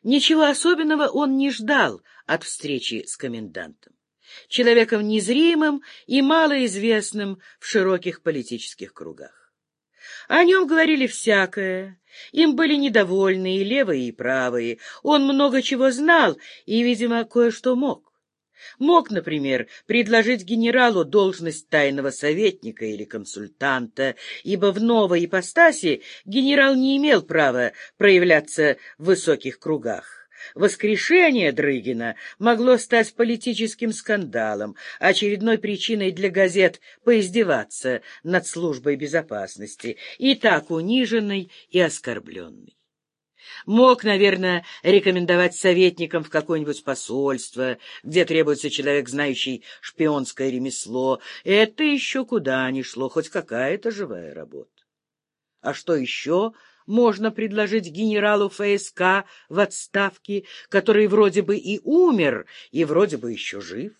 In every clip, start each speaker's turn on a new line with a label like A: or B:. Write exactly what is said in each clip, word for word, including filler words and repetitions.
A: Ничего особенного он не ждал от встречи с комендантом, человеком незримым и малоизвестным в широких политических кругах. О нем говорили всякое, им были недовольны и левые, и правые, он много чего знал и, видимо, кое-что мог. Мог, например, предложить генералу должность тайного советника или консультанта, ибо в новой ипостаси генерал не имел права проявляться в высоких кругах. Воскрешение Дрыгина могло стать политическим скандалом, очередной причиной для газет поиздеваться над службой безопасности, и так униженной и оскорбленной. Мог, наверное, рекомендовать советникам в какое-нибудь посольство, где требуется человек, знающий шпионское ремесло. Это еще куда ни шло, хоть какая-то живая работа. А что еще можно предложить генералу ФСК в отставке, который вроде бы и умер, и вроде бы еще жив?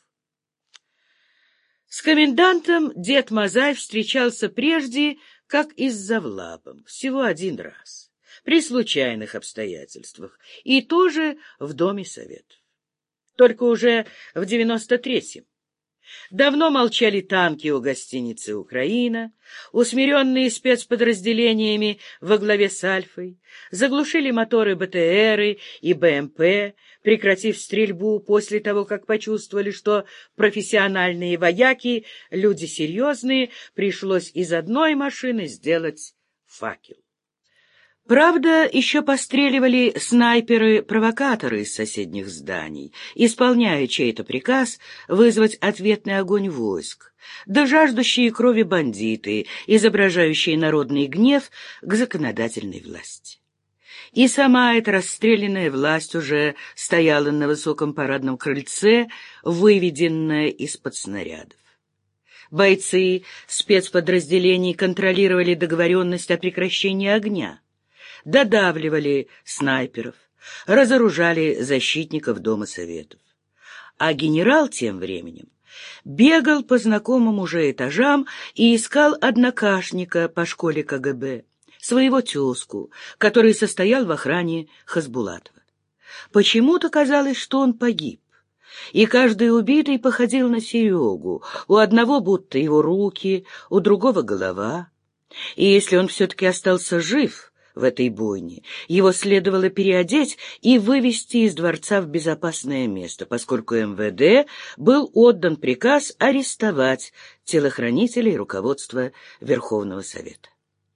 A: С комендантом дед Мазай встречался прежде, как и с Завлапом, всего один раз, при случайных обстоятельствах, и тоже в Доме Советов. Только уже в девяносто третьем. Давно молчали танки у гостиницы «Украина», усмиренные спецподразделениями во главе с Альфой, заглушили моторы БТРы и БМП, прекратив стрельбу после того, как почувствовали, что профессиональные вояки, люди серьезные, пришлось из одной машины сделать факел. Правда, еще постреливали снайперы-провокаторы из соседних зданий, исполняя чей-то приказ вызвать ответный огонь войск, да жаждущие крови бандиты, изображающие народный гнев к законодательной власти. И сама эта расстрелянная власть уже стояла на высоком парадном крыльце, выведенная из-под снарядов. Бойцы спецподразделений контролировали договоренность о прекращении огня, додавливали снайперов, разоружали защитников Дома Советов. А генерал тем временем бегал по знакомым уже этажам и искал однокашника по школе КГБ, своего тезку, который состоял в охране Хасбулатова. Почему-то казалось, что он погиб, и каждый убитый походил на Серегу, у одного будто его руки, у другого голова. И если он все-таки остался жив в этой бойне, его следовало переодеть и вывести из дворца в безопасное место, поскольку эм вэ дэ был отдан приказ арестовать телохранителей руководства Верховного Совета.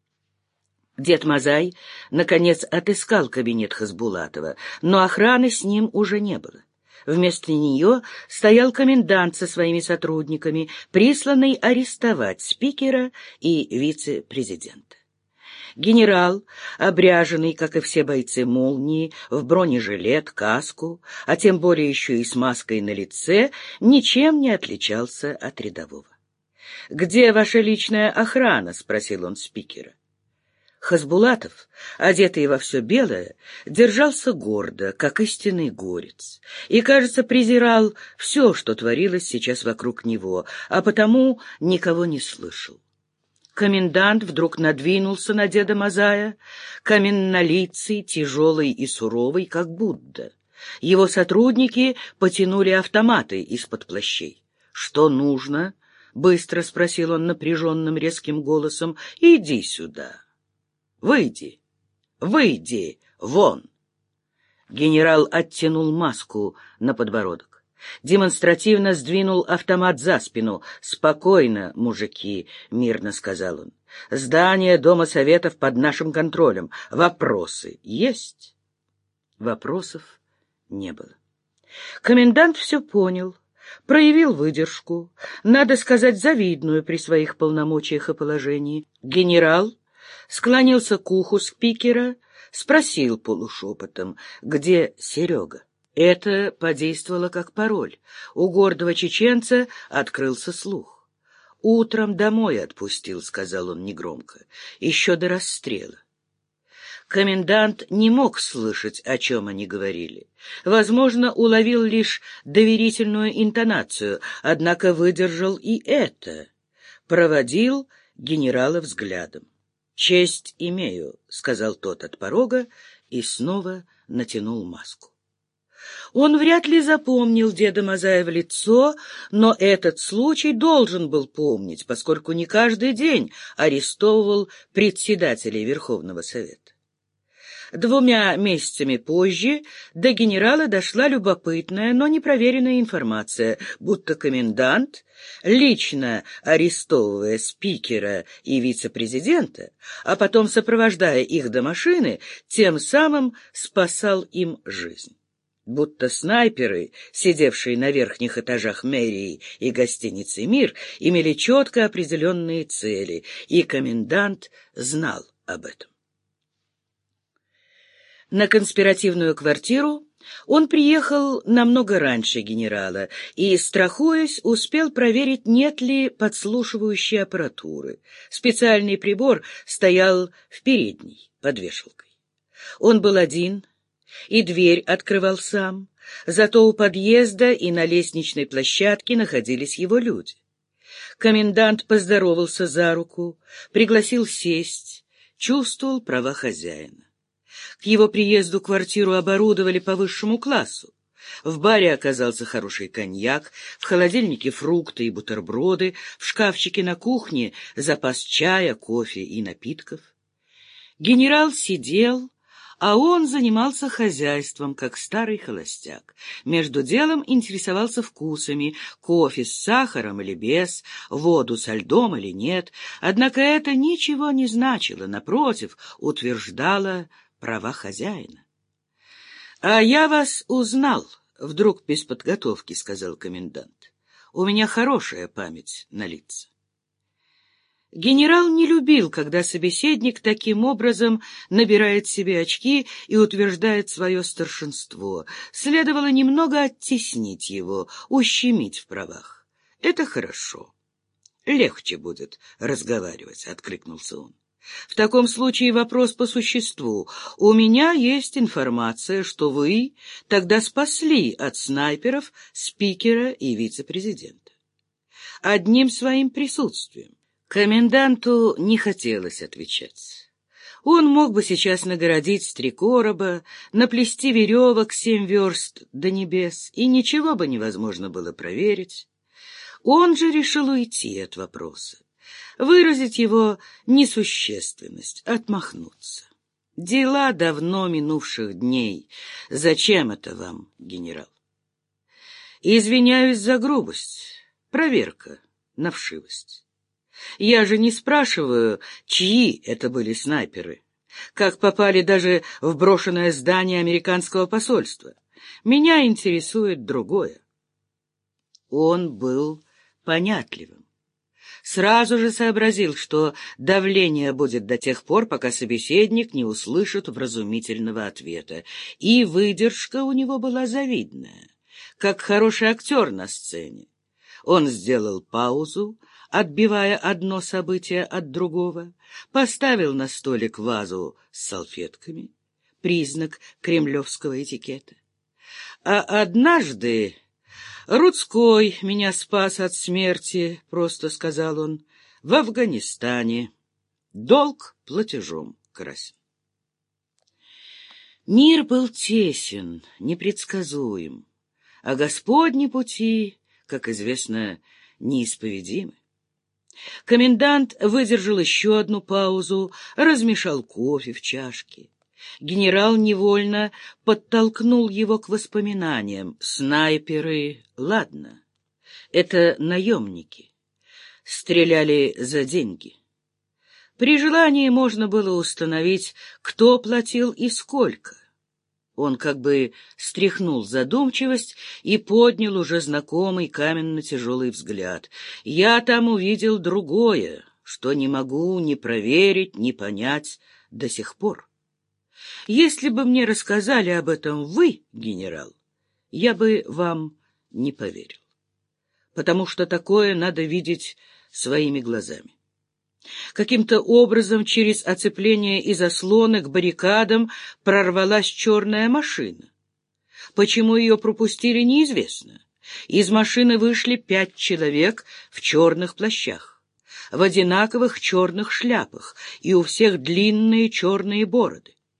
A: Дед Мазай, наконец, отыскал кабинет Хасбулатова, но охраны с ним уже не было. Вместо нее стоял комендант со своими сотрудниками, присланный арестовать спикера и вице-президента. Генерал, обряженный, как и все бойцы «Молнии», в бронежилет, каску, а тем более еще и с маской на лице, ничем не отличался от рядового. «Где ваша личная охрана?» — спросил он спикера. Хасбулатов, одетый во все белое, держался гордо, как истинный горец, и, кажется, презирал все, что творилось сейчас вокруг него, а потому никого не слышал. Комендант вдруг надвинулся на деда Мазая, каменнолицый, тяжелый и суровый, как Будда. Его сотрудники потянули автоматы из-под плащей. «Что нужно?» — быстро спросил он напряженным резким голосом. «Иди сюда. Выйди, выйди, вон!» Генерал оттянул маску на подбородок, демонстративно сдвинул автомат за спину. «Спокойно, мужики», — мирно сказал он. «Здание Дома Советов под нашим контролем. Вопросы есть?» Вопросов не было. Комендант все понял, проявил выдержку, надо сказать, завидную при своих полномочиях и положении. Генерал склонился к уху спикера, спросил полушепотом, где Серега. Это подействовало как пароль. У гордого чеченца открылся слух. «Утром домой отпустил», — сказал он негромко, — «еще до расстрела». Комендант не мог слышать, о чем они говорили. Возможно, уловил лишь доверительную интонацию, однако выдержал и это. Проводил генерала взглядом. «Честь имею», — сказал тот от порога и снова натянул маску. Он вряд ли запомнил деда Мазая в лицо, но этот случай должен был помнить, поскольку не каждый день арестовывал председателей Верховного Совета. Двумя месяцами позже до генерала дошла любопытная, но непроверенная информация, будто комендант, лично арестовывая спикера и вице-президента, а потом сопровождая их до машины, тем самым спасал им жизнь. Будто снайперы, сидевшие на верхних этажах мэрии и гостиницы «Мир», имели четко определенные цели, и комендант знал об этом. На конспиративную квартиру он приехал намного раньше генерала и, страхуясь, успел проверить, нет ли подслушивающей аппаратуры. Специальный прибор стоял в передней под вешалкой. Он был один, и дверь открывал сам, зато у подъезда и на лестничной площадке находились его люди. Комендант поздоровался за руку, пригласил сесть, чувствовал права хозяина. К его приезду квартиру оборудовали по высшему классу. В баре оказался хороший коньяк, в холодильнике фрукты и бутерброды, в шкафчике на кухне запас чая, кофе и напитков. Генерал сидел, а он занимался хозяйством, как старый холостяк. Между делом интересовался вкусами, кофе с сахаром или без, воду со льдом или нет. Однако это ничего не значило, напротив, утверждало права хозяина. — А я вас узнал, — вдруг без подготовки сказал комендант. — У меня хорошая память на лица. Генерал не любил, когда собеседник таким образом набирает себе очки и утверждает свое старшинство. Следовало немного оттеснить его, ущемить в правах. — Это хорошо. Легче будет разговаривать, — откликнулся он. В таком случае вопрос по существу. У меня есть информация, что вы тогда спасли от снайперов спикера и вице-президента. Одним своим присутствием. Коменданту не хотелось отвечать. Он мог бы сейчас нагородить три короба, наплести веревок семь верст до небес, и ничего бы невозможно было проверить. Он же решил уйти от вопроса, выразить его несущественность, отмахнуться. Дела давно минувших дней. Зачем это вам, генерал? Извиняюсь за грубость. Проверка на вшивость. Я же не спрашиваю, чьи это были снайперы, как попали даже в брошенное здание американского посольства. Меня интересует другое. Он был понятливым. Сразу же сообразил, что давление будет до тех пор, пока собеседник не услышит вразумительного ответа, и выдержка у него была завидная, как хороший актер на сцене. Он сделал паузу, отбивая одно событие от другого, поставил на столик вазу с салфетками, признак кремлевского этикета. А однажды Рудской меня спас от смерти, — просто сказал он, — в Афганистане. Долг платежом красен. Мир был тесен, непредсказуем, а Господни пути, как известно, неисповедимы. Комендант выдержал еще одну паузу, размешал кофе в чашке. Генерал невольно подтолкнул его к воспоминаниям. Снайперы, ладно, это наемники. Стреляли за деньги. При желании можно было установить, кто платил и сколько. Он как бы стряхнул задумчивость и поднял уже знакомый каменно-тяжелый взгляд. Я там увидел другое, что не могу ни проверить, ни понять до сих пор. Если бы мне рассказали об этом вы, генерал, я бы вам не поверил, потому что такое надо видеть своими глазами. Каким-то образом через оцепление и заслоны к баррикадам прорвалась черная машина. Почему ее пропустили, неизвестно. Из машины вышли пять человек в черных плащах, в одинаковых черных шляпах, и у всех длинные черные бороды.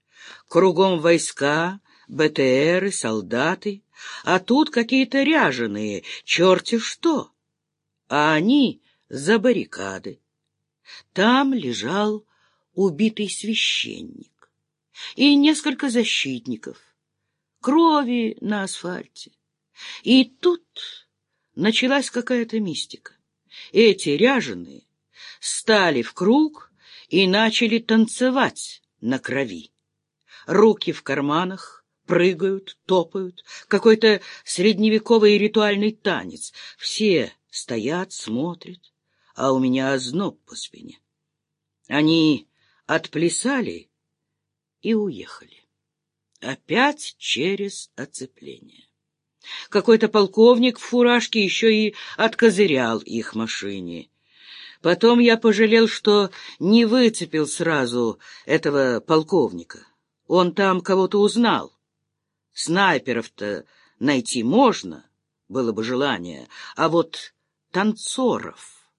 A: Кругом войска, бэ тэ эры, солдаты, а тут какие-то ряженые, черти что. А они за баррикады. Там лежал убитый священник и несколько защитников. Крови на асфальте. И тут началась какая-то мистика. Эти ряженые стали в круг и начали танцевать на крови. Руки в карманах, прыгают, топают. Какой-то средневековый ритуальный танец. Все стоят, смотрят, а у меня озноб по спине. Они отплясали и уехали. Опять через оцепление. Какой-то полковник в фуражке еще и откозырял их машине. Потом я пожалел, что не выцепил сразу этого полковника. Он там кого-то узнал. Снайперов-то найти можно, было бы желание, а вот танцоров.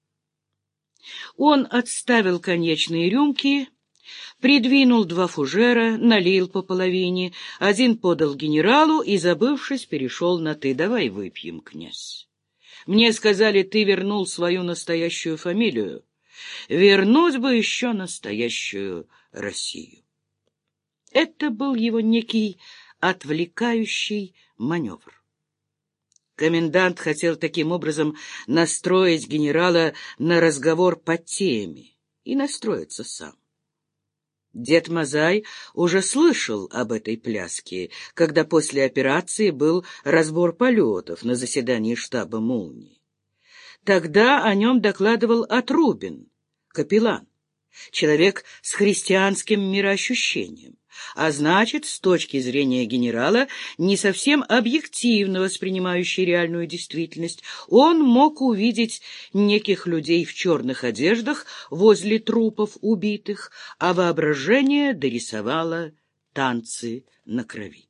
A: Он отставил конечные рюмки, придвинул два фужера, налил по половине, один подал генералу и, забывшись, перешел на «ты». «Давай выпьем, князь. Мне сказали, ты вернул свою настоящую фамилию. Вернуть бы еще настоящую Россию». Это был его некий отвлекающий маневр. Комендант хотел таким образом настроить генерала на разговор по теме и настроиться сам. Дед Мазай уже слышал об этой пляске, когда после операции был разбор полетов на заседании штаба «Молнии». Тогда о нем докладывал Отрубин, капеллан, человек с христианским мироощущением, а значит, с точки зрения генерала, не совсем объективно воспринимающий реальную действительность, он мог увидеть неких людей в черных одеждах возле трупов убитых, а воображение дорисовало танцы на крови.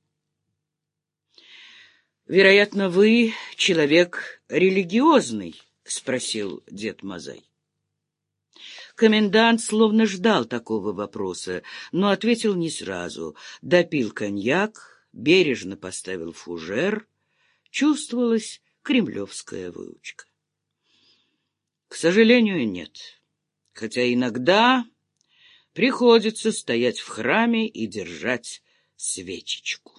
A: «Вероятно, вы человек религиозный?» — спросил дед Мазай. Комендант словно ждал такого вопроса, но ответил не сразу. Допил коньяк, бережно поставил фужер. Чувствовалась кремлевская выучка. К сожалению, нет. Хотя иногда приходится стоять в храме и держать свечечку.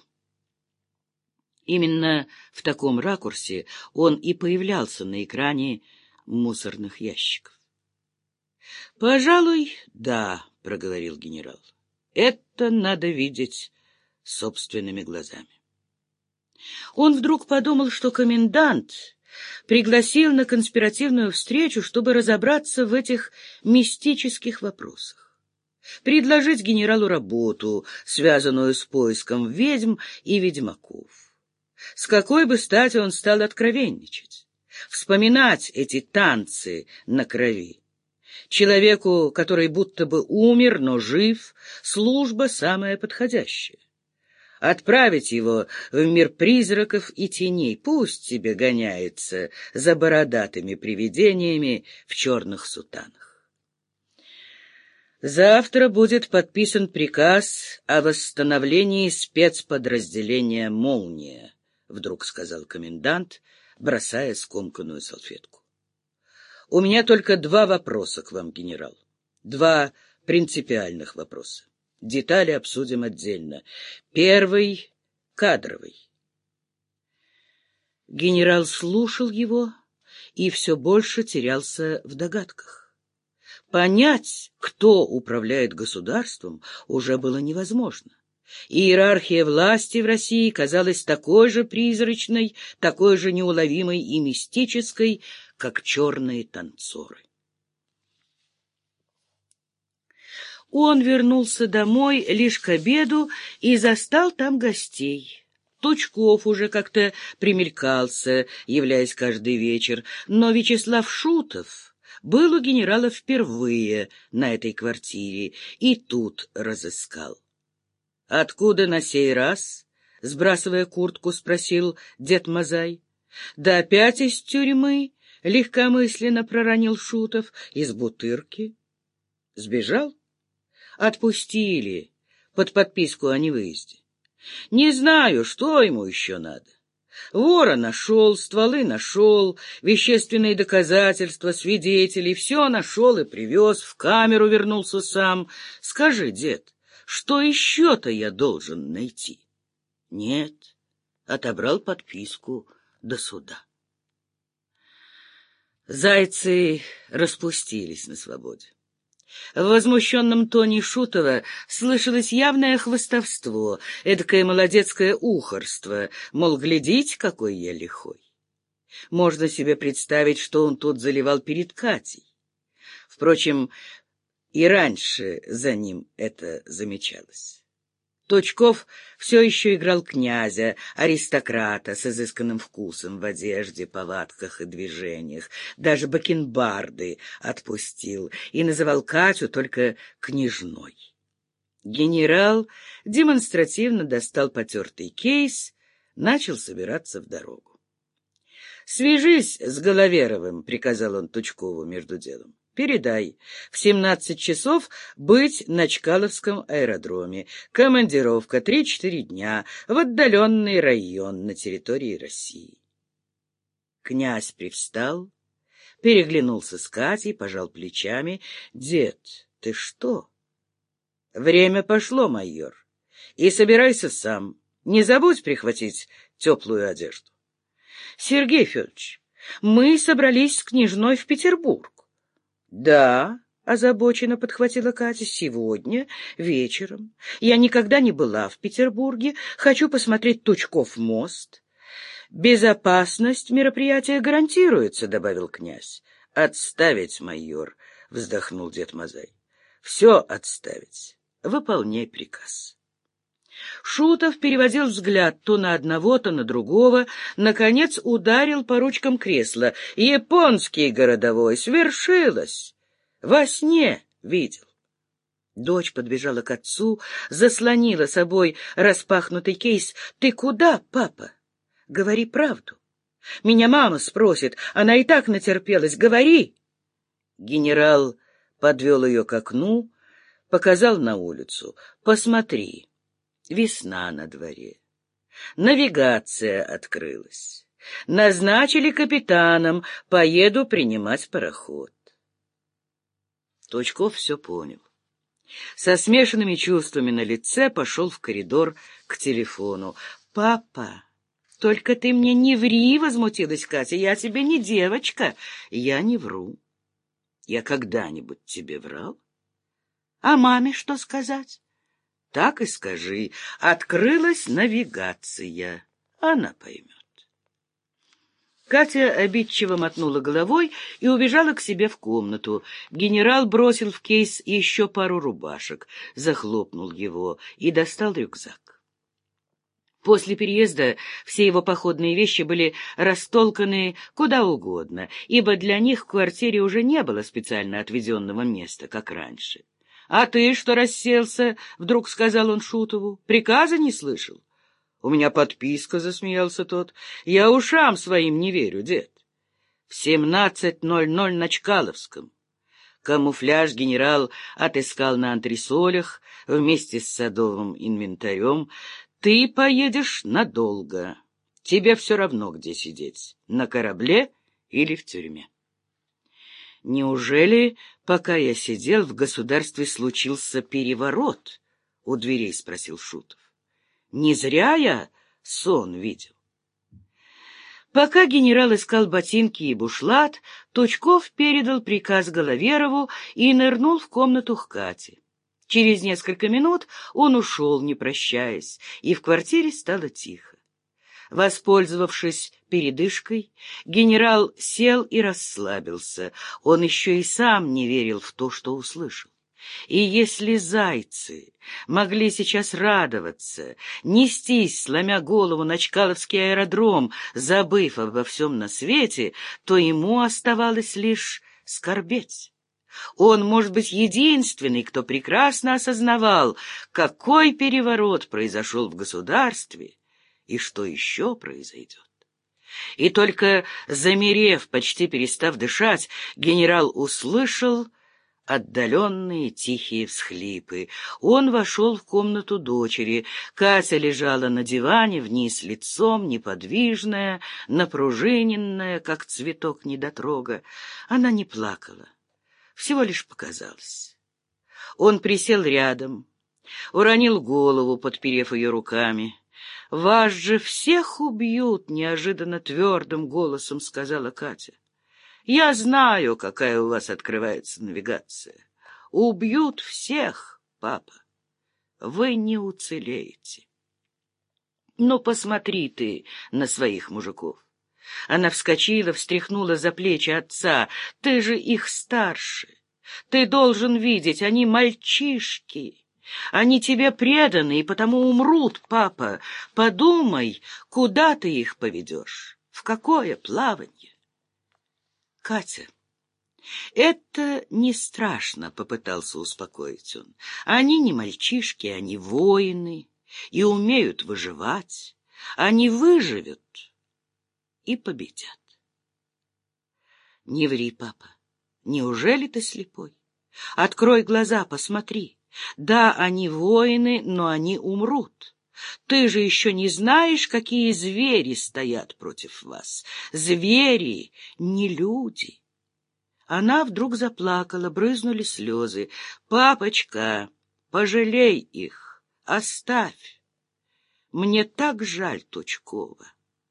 A: Именно в таком ракурсе он и появлялся на экране мусорных ящиков. «Пожалуй, да», — проговорил генерал. «Это надо видеть собственными глазами». Он вдруг подумал, что комендант пригласил на конспиративную встречу, чтобы разобраться в этих мистических вопросах, предложить генералу работу, связанную с поиском ведьм и ведьмаков. С какой бы стати он стал откровенничать, вспоминать эти танцы на крови? Человеку, который будто бы умер, но жив, служба самая подходящая. Отправить его в мир призраков и теней, пусть себе гоняется за бородатыми привидениями в черных сутанах. Завтра будет подписан приказ о восстановлении спецподразделения «Молния», — вдруг сказал комендант, бросая скомканную салфетку. У меня только два вопроса к вам, генерал. Два принципиальных вопроса. Детали обсудим отдельно. Первый — кадровый. Генерал слушал его и все больше терялся в догадках. Понять, кто управляет государством, уже было невозможно. Иерархия власти в России казалась такой же призрачной, такой же неуловимой и мистической, как черные танцоры. Он вернулся домой лишь к обеду и застал там гостей. Тучков уже как-то примелькался, являясь каждый вечер, но Вячеслав Шутов был у генерала впервые на этой квартире и тут разыскал. — Откуда на сей раз? — сбрасывая куртку, спросил дед Мазай. — Да опять из тюрьмы, — легкомысленно проронил Шутов, — из Бутырки. — Сбежал? — Отпустили. под подписку о невыезде. Не знаю, что ему еще надо. Вора нашел, стволы нашел, вещественные доказательства, свидетелей, все нашел и привез, в камеру вернулся сам. Скажи, дед, что еще-то я должен найти? Нет, отобрал подписку до суда. Зайцы распустились на свободе. В возмущенном тоне Шутова слышалось явное хвастовство, эдакое молодецкое ухорство, мол, глядите, какой я лихой. Можно себе представить, что он тут заливал перед Катей. Впрочем, и раньше за ним это замечалось. Точков все еще играл князя, аристократа с изысканным вкусом в одежде, повадках и движениях. Даже бакенбарды отпустил и называл Катю только княжной. Генерал демонстративно достал потертый кейс, начал собираться в дорогу. — Свяжись с Головеровым, — приказал он Тучкову между делом. Передай, в семнадцать часов быть на Чкаловском аэродроме. Командировка три-четыре дня в отдаленный район на территории России. Князь привстал, переглянулся с Катей, пожал плечами. — Дед, ты что? — Время пошло, майор. И собирайся сам. Не забудь прихватить теплую одежду. — Сергей Федорович, мы собрались с княжной в Петербург. — Да, — озабоченно подхватила Катя, — сегодня вечером. Я никогда не была в Петербурге, хочу посмотреть Тучков мост. — Безопасность мероприятия гарантируется, — добавил князь. — Отставить, майор, — вздохнул дед Мазай. — Все отставить. Выполняй приказ. Шутов переводил взгляд то на одного, то на другого, наконец ударил по ручкам кресла. «Японский городовой! Свершилось! Во сне видел!» Дочь подбежала к отцу, заслонила собой распахнутый кейс. «Ты куда, папа? Говори правду. Меня мама спросит, она и так натерпелась. Говори!» Генерал подвел ее к окну, показал на улицу. «Посмотри». Весна на дворе. Навигация открылась. Назначили капитаном, поеду принимать пароход. Точков все понял. Со смешанными чувствами на лице пошел в коридор к телефону. — Папа, только ты мне не ври, — возмутилась Катя, — я тебе не девочка. Я не вру. Я когда-нибудь тебе врал? А маме что сказать? Так и скажи. Открылась навигация. Она поймет. Катя обидчиво мотнула головой и убежала к себе в комнату. Генерал бросил в кейс еще пару рубашек, захлопнул его и достал рюкзак. После переезда все его походные вещи были растолканы куда угодно, ибо для них в квартире уже не было специально отведенного места, как раньше. — А ты что расселся? — вдруг сказал он Шутову. — Приказа не слышал? — У меня подписка, — засмеялся тот. — Я ушам своим не верю, дед. В семнадцать ноль ноль на Чкаловском. Камуфляж генерал отыскал на антресолях вместе с садовым инвентарем. Ты поедешь надолго. Тебе все равно, где сидеть, на корабле или в тюрьме. Неужели, пока я сидел, в государстве случился переворот? — у дверей спросил Шутов. — Не зря я сон видел. Пока генерал искал ботинки и бушлат, Тучков передал приказ Головерову и нырнул в комнату к Кате. Через несколько минут он ушел, не прощаясь, и в квартире стало тихо. Воспользовавшись передышкой, генерал сел и расслабился. Он еще и сам не верил в то, что услышал. И если зайцы могли сейчас радоваться, нестись, сломя голову на Чкаловский аэродром, забыв обо всем на свете, то ему оставалось лишь скорбеть. Он, может быть, единственный, кто прекрасно осознавал, какой переворот произошел в государстве и что еще произойдет. И только замерев, почти перестав дышать, генерал услышал отдаленные тихие всхлипы. Он вошел в комнату дочери. Катя лежала на диване, вниз лицом, неподвижная, напружиненная, как цветок недотрога. Она не плакала, всего лишь показалось. Он присел рядом, уронил голову, подперев ее руками. «Вас же всех убьют!» — неожиданно твердым голосом сказала Катя. «Я знаю, какая у вас открывается навигация. Убьют всех, папа. Вы не уцелеете. Ну, посмотри ты на своих мужиков». Она вскочила, встряхнула за плечи отца. «Ты же их старше. Ты должен видеть, они мальчишки. Они тебе преданы и потому умрут, папа. Подумай, куда ты их поведешь, в какое плаванье». «Катя, это не страшно», — попытался успокоить он. «Они не мальчишки, они воины и умеют выживать. Они выживут и победят». «Не ври, папа. Неужели ты слепой? Открой глаза, посмотри. Да, они воины, но они умрут. Ты же еще не знаешь, какие звери стоят против вас. Звери, не люди». Она вдруг заплакала, брызнули слезы. «Папочка, пожалей их, оставь. Мне так жаль Тучкова».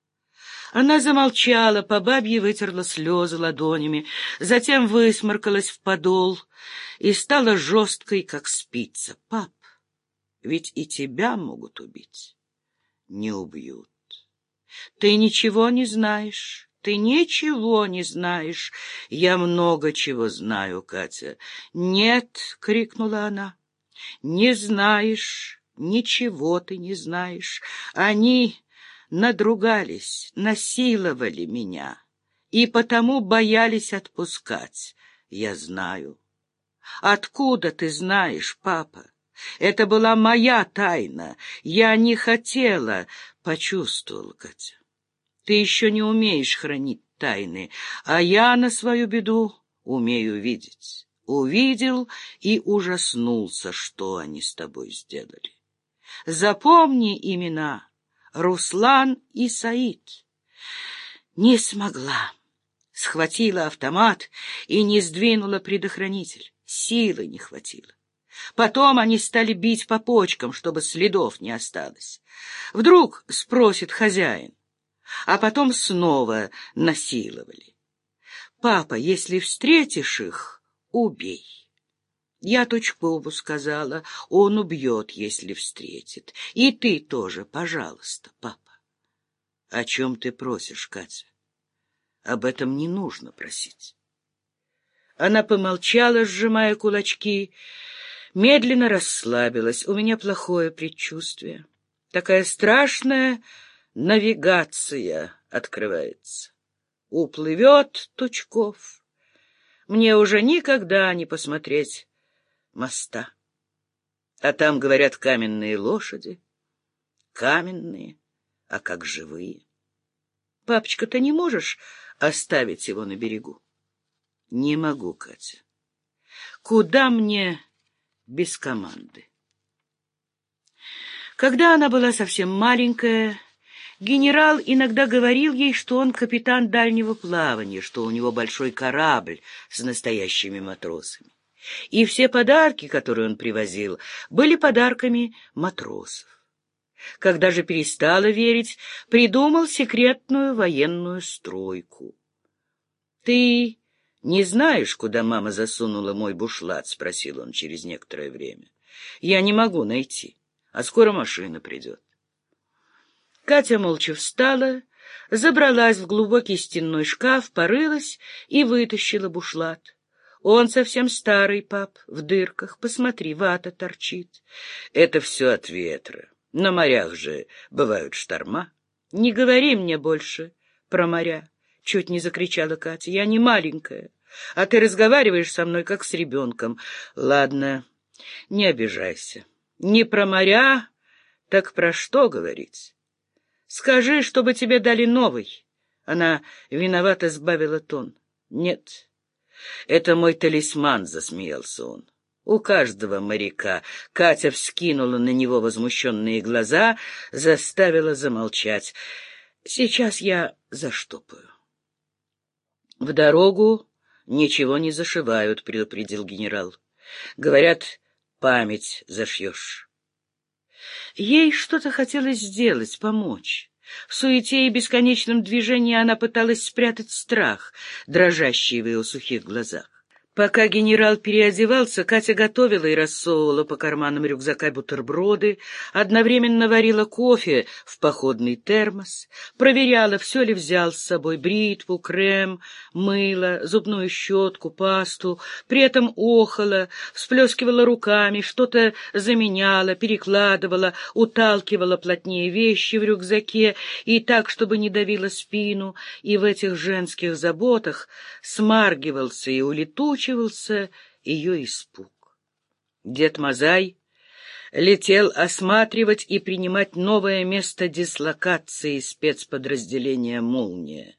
A: Она замолчала, по бабье вытерла слезы ладонями, затем высморкалась в подол и стала жесткой, как спица. «Пап, ведь и тебя могут убить». «Не убьют. Ты ничего не знаешь». «Ты ничего не знаешь». «Я много чего знаю, Катя». «Нет», — крикнула она, — «не знаешь, ничего ты не знаешь. Они надругались, насиловали меня и потому боялись отпускать. Я знаю». «Откуда ты знаешь, папа? Это была моя тайна. Я не хотела». «Почувствовала, Катя. Ты еще не умеешь хранить тайны, а я на свою беду умею видеть». Увидел и ужаснулся, что они с тобой сделали. Запомни имена: Руслан и Саид. Не смогла. Схватила автомат и не сдвинула предохранитель. Силы не хватило. Потом они стали бить по почкам, чтобы следов не осталось. Вдруг спросит хозяин. А потом снова насиловали. «Папа, если встретишь их, убей». Я Тучкову сказала, он убьет, если встретит. И ты тоже, пожалуйста, папа. О чем ты просишь, Катя? Об этом не нужно просить. Она помолчала, сжимая кулачки, медленно расслабилась. У меня плохое предчувствие. Такая страшная навигация открывается. Уплывет Тучков. Мне уже никогда не посмотреть моста. А там, говорят, каменные лошади. Каменные, а как живые. Папочка, ты не можешь оставить его на берегу? Не могу, Катя. Куда мне без команды? Когда она была совсем маленькая, генерал иногда говорил ей, что он капитан дальнего плавания, что у него большой корабль с настоящими матросами. И все подарки, которые он привозил, были подарками матросов. Когда же перестала верить, придумал секретную военную стройку. — Ты не знаешь, куда мама засунула мой бушлат? — спросил он через некоторое время. — Я не могу найти, а скоро машина придет. Катя молча встала, забралась в глубокий стенной шкаф, порылась и вытащила бушлат. Он совсем старый, пап, в дырках. Посмотри, вата торчит. Это все от ветра. На морях же бывают шторма. Не говори мне больше про моря, чуть не закричала Катя. Я не маленькая, а ты разговариваешь со мной, как с ребенком. Ладно, не обижайся. Не про моря, так про что говорить? Скажи, чтобы тебе дали новый. Она виновато сбавила тон. Нет. Это мой талисман, — засмеялся он. У каждого моряка. Катя вскинула на него возмущенные глаза, заставила замолчать. Сейчас я заштопаю. В дорогу ничего не зашивают, — предупредил генерал. Говорят, память зашьешь. Ей что-то хотелось сделать, помочь. В суете и бесконечном движении она пыталась спрятать страх, дрожащий в ее сухих глазах. Пока генерал переодевался, Катя готовила и рассовывала по карманам рюкзака бутерброды, одновременно варила кофе в походный термос, проверяла, все ли взял с собой: бритву, крем, мыло, зубную щетку, пасту, при этом охала, всплескивала руками, что-то заменяла, перекладывала, уталкивала плотнее вещи в рюкзаке и так, чтобы не давило спину, и в этих женских заботах смаргивался и улетучивался ее испуг. Дед Мазай летел осматривать и принимать новое место дислокации спецподразделения «Молния».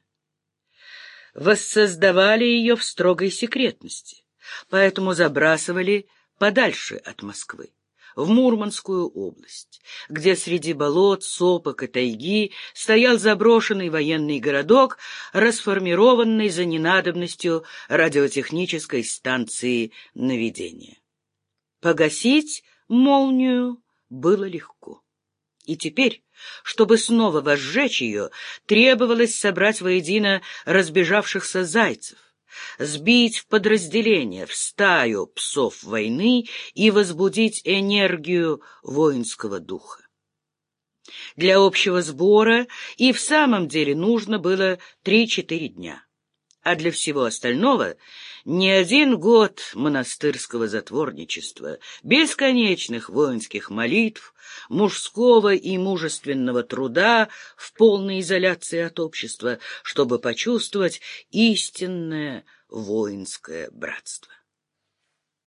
A: Воссоздавали ее в строгой секретности, поэтому забрасывали подальше от Москвы, в Мурманскую область, где среди болот, сопок и тайги стоял заброшенный военный городок, расформированный за ненадобностью радиотехнической станции наведения. Погасить молнию было легко. И теперь, чтобы снова возжечь ее, требовалось собрать воедино разбежавшихся зайцев, сбить в подразделение, в стаю псов войны и возбудить энергию воинского духа. Для общего сбора и в самом деле нужно было три-четыре дня, а для всего остального не один год монастырского затворничества, бесконечных воинских молитв, мужского и мужественного труда в полной изоляции от общества, чтобы почувствовать истинное воинское братство.